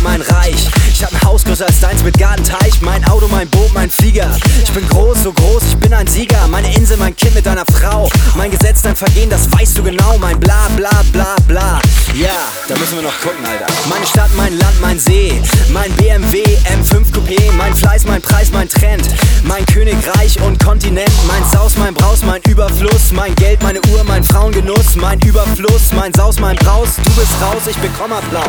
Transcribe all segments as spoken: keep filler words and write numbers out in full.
mein Reich. Ich hab ein Haus größer als deins mit Gartenteich. Mein Auto, mein Boot, mein Flieger. Ich bin groß, so groß, ich bin ein Sieger. Meine Insel, mein Kind mit deiner Frau. Mein Gesetz, dein Vergehen, das weißt du genau. Mein bla bla bla bla. Ja, da müssen wir noch gucken, Alter. Meine Stadt, mein Land, mein See. Mein B M W M fünf Coupé. Mein Fleiß, mein Preis, mein Trend. Mein Königreich und Kontinent. Mein Saus, mein Braus, mein Überfluss. Mein Geld, meine Uhr, mein Frauengenuss. Mein Überfluss, mein Saus, mein Braus. Du bist raus, ich bekomme Applaus.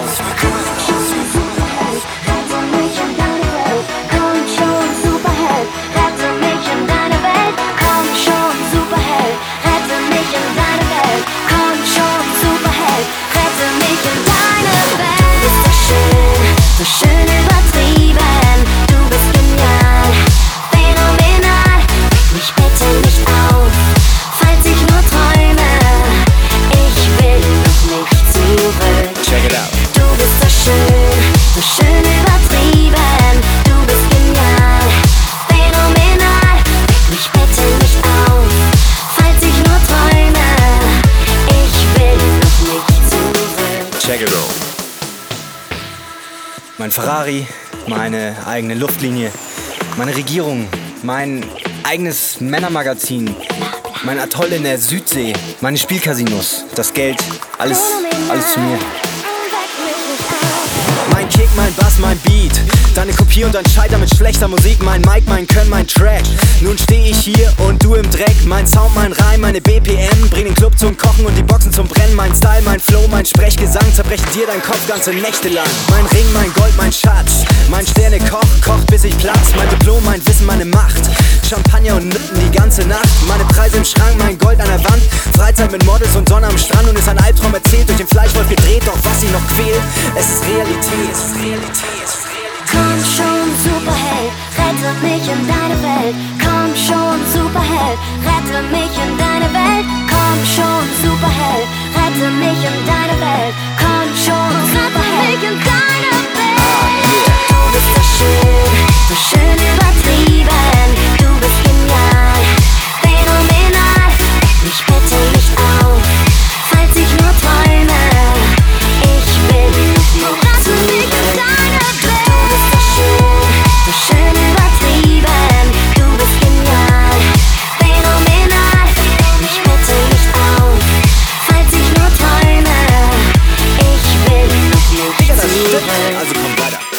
Komm schon, Superheld, rette mich in deine Welt. Komm schon, Superheld, rette mich in deine Welt. Komm schon, Superheld, rette mich in deine Welt. Du bist so schön, so schön übertrieben. Du bist genial, phänomenal. Weck mich bitte nicht auf, falls ich nur träume. Ich will noch nicht zurück. Check it out. Du bist so schön, so schön übertrieben. Du bist genial, phänomenal. Weck mich bitte nicht auf, falls ich nur träume. Ich will noch nicht zurück. Check it out. Mein Ferrari, meine eigene Luftlinie, meine Regierung, mein eigenes Männermagazin, mein Atoll in der Südsee, meine Spielcasinos, das Geld, alles, alles zu mir. Mein Kick, mein Bass, mein Beat, deine Kopie und dein Scheiter mit schlechter Musik. Mein Mic, mein Können, mein Track. Nun steh ich hier und du im Dreck. Mein Sound, mein Reim, meine B P M bring den Club zum Kochen und die Boxen zum Brennen. Mein Style, mein Flow, mein Sprechgesang zerbrechen dir deinen Kopf ganze Nächte lang. Mein Ring, mein Gold, mein Schatz, mein Sternekoch kocht bis ich platz. Mein Diplom, mein Wissen, meine Macht, Champagner und Nütten die ganze Nacht. Meine Preise im Schrank, mein Gold an der Wand. Freizeit mit Models und Sonne am Strand. Und ist ein Albtraum erzählt, durch den Fleischwolf gedreht. Doch was sie noch quält, es ist Realität, es ist Realität, es ist Realität. Komm schon, Superheld, rette mich in deine Welt. Komm schon, Superheld, rette mich in deine Welt. Komm schon, Superheld, rette mich in deine Welt. Komm schon, Superheld, rette mich in deine Welt. Du bist so schön, so schön übertrieben. Du bist genial, phänomenal. Weck mich bitte nicht auf, falls ich nur träume. Ich will noch nicht zurück. So schön übertrieben, du bist genial, phänomenal. Weck mich bitte nicht auf, falls ich nur träume. Ich will noch nicht Digga, das stimmt. zurück. Also komm weiter.